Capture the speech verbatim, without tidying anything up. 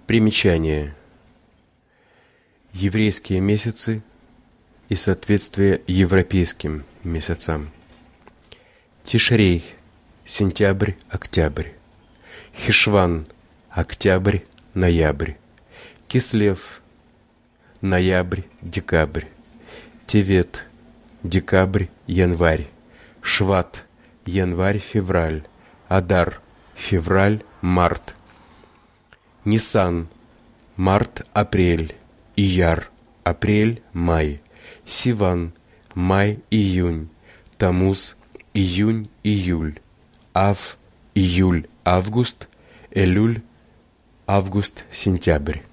Примечание. Еврейские месяцы и соответствие европейским месяцам. Тишрей – сентябрь-октябрь. Хешван – октябрь-ноябрь. Кислев – ноябрь-декабрь. Тевет – декабрь-январь. Шват – январь-февраль. Адар – февраль-март. Нисан – март-апрель. Ияр – апрель-май. Сиван – май-июнь. Тамуз – июнь-июль. Ав – июль-август. Элюль – август-сентябрь.